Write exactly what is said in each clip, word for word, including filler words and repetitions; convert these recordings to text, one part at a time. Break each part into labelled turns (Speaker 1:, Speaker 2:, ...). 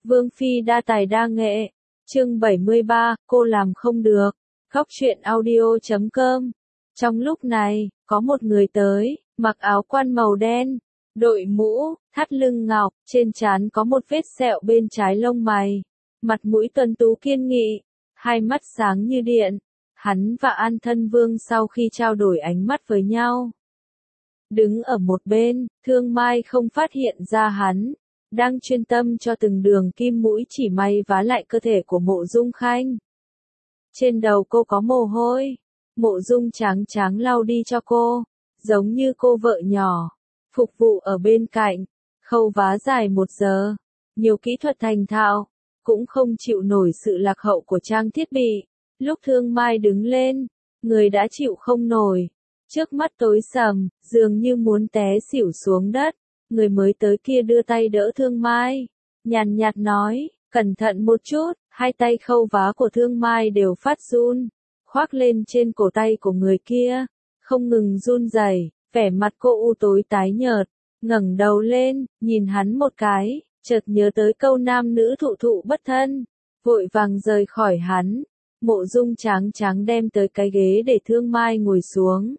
Speaker 1: Vương Phi đa tài đa nghệ. Chương bảy mươi ba, cô làm không được. Góc truyện audio chấm com. Trong lúc này, có một người tới, mặc áo quan màu đen, đội mũ, thắt lưng ngọc, trên trán có một vết sẹo bên trái lông mày. Mặt mũi tuấn tú kiên nghị, hai mắt sáng như điện. Hắn và An Thân Vương sau khi trao đổi ánh mắt với nhau, đứng ở một bên, Thương Mai không phát hiện ra hắn đang chuyên tâm cho từng đường kim mũi chỉ may vá lại cơ thể của Mộ Dung Khanh. Trên đầu cô có mồ hôi, Mộ Dung tráng tráng lau đi cho cô, giống như cô vợ nhỏ, phục vụ ở bên cạnh, khâu vá dài một giờ, nhiều kỹ thuật thành thạo, cũng không chịu nổi sự lạc hậu của trang thiết bị. Lúc Thương Mai đứng lên, người đã chịu không nổi, trước mắt tối sầm, dường như muốn té xỉu xuống đất. Người mới tới kia đưa tay đỡ Thương Mai, nhàn nhạt nói, cẩn thận một chút. Hai tay khâu vá của Thương Mai đều phát run, khoác lên trên cổ tay của người kia, không ngừng run rẩy, vẻ mặt cô u tối tái nhợt, ngẩng đầu lên, nhìn hắn một cái, chợt nhớ tới câu nam nữ thụ thụ bất thân, vội vàng rời khỏi hắn. Mộ Dung tráng tráng đem tới cái ghế để Thương Mai ngồi xuống,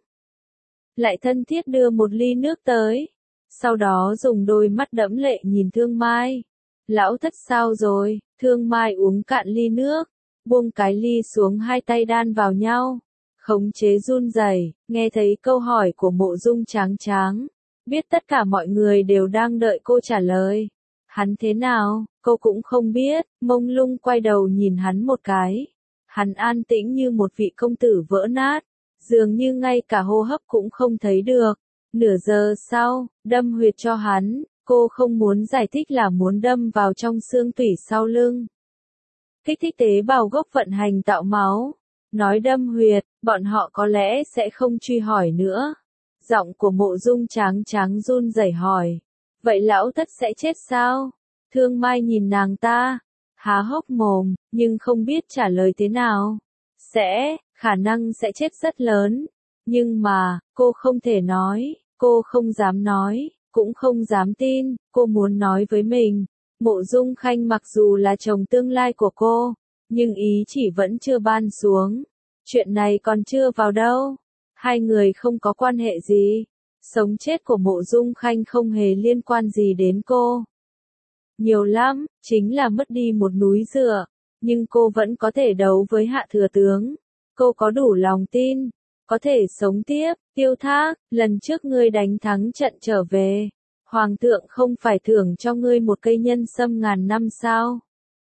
Speaker 1: lại thân thiết đưa một ly nước tới, sau đó dùng đôi mắt đẫm lệ nhìn Thương Mai. Lão thất sao rồi? Thương Mai uống cạn ly nước, buông cái ly xuống, hai tay đan vào nhau, khống chế run rẩy. Nghe thấy câu hỏi của Mộ Dung tráng tráng, biết tất cả mọi người đều đang đợi cô trả lời. Hắn thế nào, cô cũng không biết, mông lung quay đầu nhìn hắn một cái. Hắn an tĩnh như một vị công tử vỡ nát, dường như ngay cả hô hấp cũng không thấy được. Nửa giờ sau, đâm huyệt cho hắn, cô không muốn giải thích là muốn đâm vào trong xương tủy sau lưng. Kích thích tế bào gốc vận hành tạo máu. Nói đâm huyệt, bọn họ có lẽ sẽ không truy hỏi nữa. Giọng của Mộ Dung tráng tráng run rẩy hỏi, vậy lão thất sẽ chết sao? Thương Mai nhìn nàng ta, há hốc mồm, nhưng không biết trả lời thế nào. Sẽ, khả năng sẽ chết rất lớn. Nhưng mà, cô không thể nói, cô không dám nói, cũng không dám tin, cô muốn nói với mình. Mộ Dung Khanh mặc dù là chồng tương lai của cô, nhưng ý chỉ vẫn chưa ban xuống. Chuyện này còn chưa vào đâu. Hai người không có quan hệ gì. Sống chết của Mộ Dung Khanh không hề liên quan gì đến cô. Nhiều lắm, chính là mất đi một núi dựa, nhưng cô vẫn có thể đấu với Hạ Thừa Tướng. Cô có đủ lòng tin, có thể sống tiếp. Tiêu Thác, lần trước ngươi đánh thắng trận trở về, Hoàng thượng không phải thưởng cho ngươi một cây nhân sâm ngàn năm sao?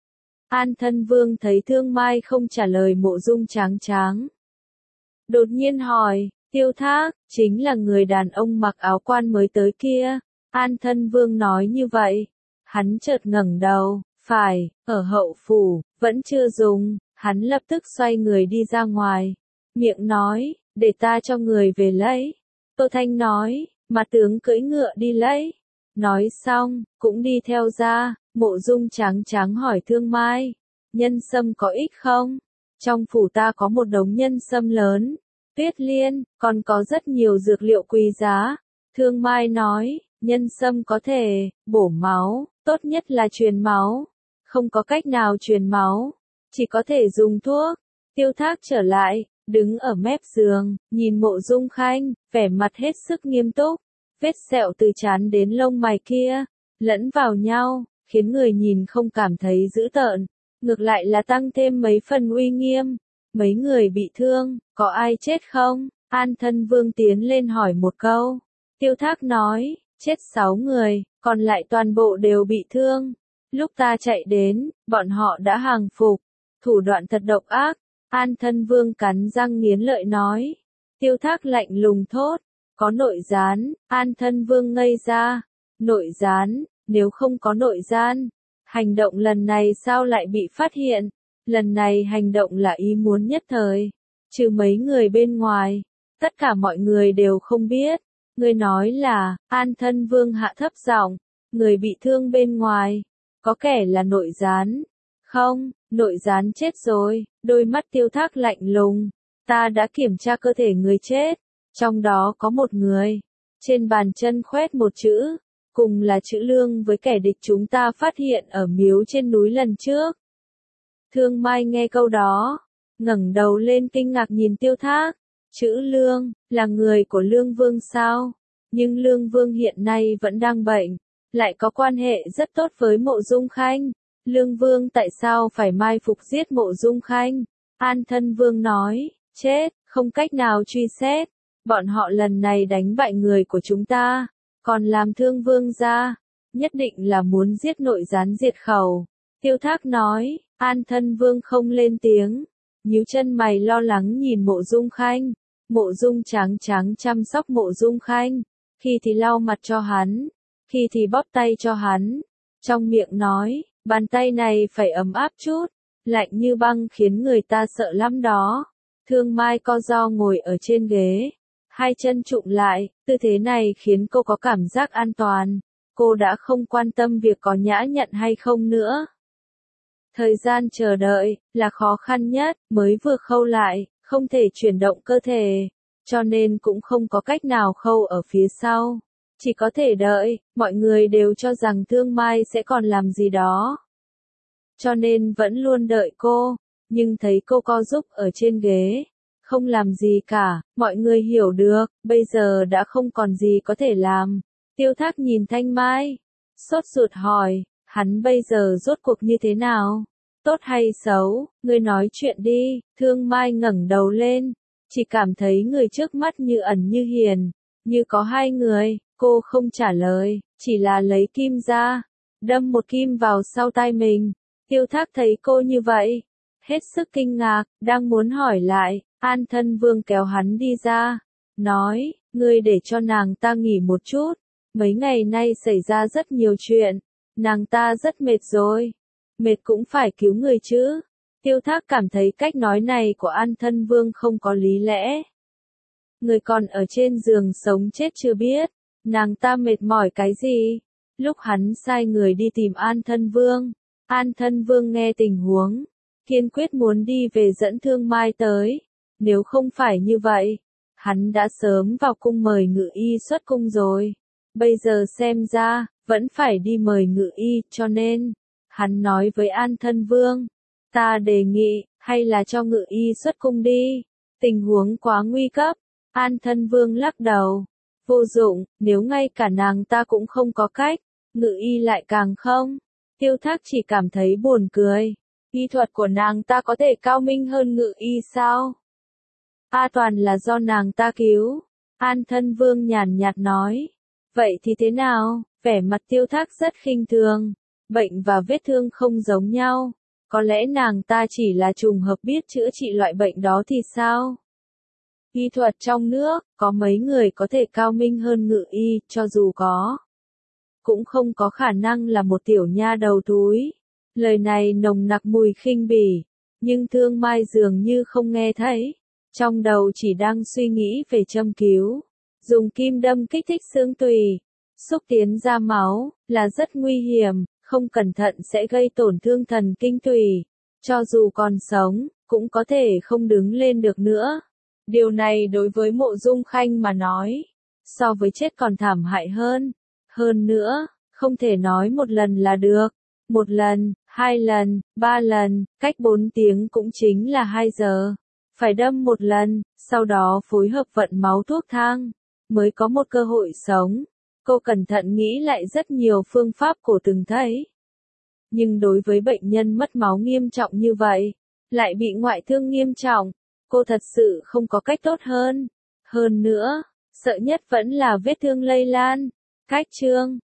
Speaker 1: An Thân Vương thấy Thương Mai không trả lời Mộ Dung tráng tráng, đột nhiên hỏi, Tiêu Thác, chính là người đàn ông mặc áo quan mới tới kia. An Thân Vương nói như vậy. Hắn chợt ngẩng đầu, phải, ở hậu phủ, vẫn chưa dùng. Hắn lập tức xoay người đi ra ngoài, miệng nói, để ta cho người về lấy. Tô Thanh nói, mà tướng cưỡi ngựa đi lấy. Nói xong, cũng đi theo ra. Mộ Dung tráng tráng hỏi Thương Mai, nhân sâm có ích không? Trong phủ ta có một đống nhân sâm lớn, tuyết liên, còn có rất nhiều dược liệu quý giá. Thương Mai nói, nhân sâm có thể bổ máu, tốt nhất là truyền máu. Không có cách nào truyền máu, chỉ có thể dùng thuốc. Tiêu Thác trở lại, đứng ở mép giường, nhìn Mộ Dung Khanh, vẻ mặt hết sức nghiêm túc. Vết sẹo từ trán đến lông mày kia, lẫn vào nhau, khiến người nhìn không cảm thấy dữ tợn, ngược lại là tăng thêm mấy phần uy nghiêm. Mấy người bị thương, có ai chết không? An Thân Vương tiến lên hỏi một câu. Tiêu Thác nói, chết sáu người, còn lại toàn bộ đều bị thương. Lúc ta chạy đến, bọn họ đã hàng phục. Thủ đoạn thật độc ác. An Thân Vương cắn răng nghiến lợi nói. Tiêu Thác lạnh lùng thốt, có nội gián. An Thân Vương ngây ra. Nội gián, nếu không có nội gian, hành động lần này sao lại bị phát hiện? Lần này hành động là ý muốn nhất thời, trừ mấy người bên ngoài, tất cả mọi người đều không biết. Người nói là, An Thân Vương hạ thấp giọng, người bị thương bên ngoài, có kẻ là nội gián. Không, nội gián chết rồi. Đôi mắt Tiêu Thác lạnh lùng, ta đã kiểm tra cơ thể người chết, trong đó có một người. Trên bàn chân khoét một chữ, cùng là chữ lương với kẻ địch chúng ta phát hiện ở miếu trên núi lần trước. Thương Mai nghe câu đó, ngẩng đầu lên kinh ngạc nhìn Tiêu Thác. Chữ lương, là người của Lương Vương sao? Nhưng Lương Vương hiện nay vẫn đang bệnh, lại có quan hệ rất tốt với Mộ Dung Khanh. Lương Vương tại sao phải mai phục giết Mộ Dung Khanh? An Thân Vương nói, chết, không cách nào truy xét. Bọn họ lần này đánh bại người của chúng ta, còn làm thương vương gia, nhất định là muốn giết nội gián diệt khẩu. Tiêu Thác nói, An Thân Vương không lên tiếng, nhíu chân mày lo lắng nhìn Mộ Dung Khanh. Mộ Dung Tráng Tráng chăm sóc Mộ Dung Khanh, khi thì lau mặt cho hắn, khi thì bóp tay cho hắn, trong miệng nói, bàn tay này phải ấm áp chút, lạnh như băng khiến người ta sợ lắm đó. Thương Mai co ro ngồi ở trên ghế, hai chân trụm lại, tư thế này khiến cô có cảm giác an toàn, cô đã không quan tâm việc có nhã nhặn hay không nữa. Thời gian chờ đợi, là khó khăn nhất, mới vừa khâu lại, không thể chuyển động cơ thể, cho nên cũng không có cách nào khâu ở phía sau. Chỉ có thể đợi, mọi người đều cho rằng Thương Mai sẽ còn làm gì đó. Cho nên vẫn luôn đợi cô, nhưng thấy cô co giúp ở trên ghế, không làm gì cả, mọi người hiểu được, bây giờ đã không còn gì có thể làm. Tiêu Thác nhìn Thanh Mai, sốt ruột hỏi, hắn bây giờ rốt cuộc như thế nào? Tốt hay xấu, ngươi nói chuyện đi. Thương Mai ngẩng đầu lên, chỉ cảm thấy người trước mắt như ẩn như hiền, như có hai người, cô không trả lời, chỉ là lấy kim ra, đâm một kim vào sau tai mình. Tiêu Thác thấy cô như vậy, hết sức kinh ngạc, đang muốn hỏi lại, An Thân Vương kéo hắn đi ra, nói, ngươi để cho nàng ta nghỉ một chút, mấy ngày nay xảy ra rất nhiều chuyện, nàng ta rất mệt rồi, mệt cũng phải cứu người chứ. Tiêu Thác cảm thấy cách nói này của An Thân Vương không có lý lẽ. Người còn ở trên giường sống chết chưa biết, nàng ta mệt mỏi cái gì? Lúc hắn sai người đi tìm An Thân Vương, An Thân Vương nghe tình huống, kiên quyết muốn đi về dẫn Thương Mai tới. Nếu không phải như vậy, hắn đã sớm vào cung mời Ngự Y xuất cung rồi. Bây giờ xem ra, vẫn phải đi mời Ngự Y, cho nên, hắn nói với An Thân Vương, ta đề nghị, hay là cho Ngự Y xuất cung đi, tình huống quá nguy cấp. An Thân Vương lắc đầu, vô dụng, nếu ngay cả nàng ta cũng không có cách, Ngự Y lại càng không. Tiêu Thác chỉ cảm thấy buồn cười, y thuật của nàng ta có thể cao minh hơn Ngự Y sao? A toàn là do nàng ta cứu. An Thân Vương nhàn nhạt nói, vậy thì thế nào? Vẻ mặt Tiêu Thác rất khinh thường, bệnh và vết thương không giống nhau, có lẽ nàng ta chỉ là trùng hợp biết chữa trị loại bệnh đó thì sao? Y thuật trong nước, có mấy người có thể cao minh hơn Ngự Y, cho dù có, cũng không có khả năng là một tiểu nha đầu túi. Lời này nồng nặc mùi khinh bỉ, nhưng Thương Mai dường như không nghe thấy, trong đầu chỉ đang suy nghĩ về châm cứu, dùng kim đâm kích thích xương tủy, xúc tiến ra máu, là rất nguy hiểm, không cẩn thận sẽ gây tổn thương thần kinh tủy, cho dù còn sống, cũng có thể không đứng lên được nữa. Điều này đối với Mộ Dung Khanh mà nói, so với chết còn thảm hại hơn. Hơn nữa, không thể nói một lần là được. Một lần, hai lần, ba lần, cách bốn tiếng cũng chính là hai giờ. Phải đâm một lần, sau đó phối hợp vận máu thuốc thang, mới có một cơ hội sống. Cô cẩn thận nghĩ lại rất nhiều phương pháp cô từng thấy. Nhưng đối với bệnh nhân mất máu nghiêm trọng như vậy, lại bị ngoại thương nghiêm trọng, cô thật sự không có cách tốt hơn. Hơn nữa, sợ nhất vẫn là vết thương lây lan. Cách chương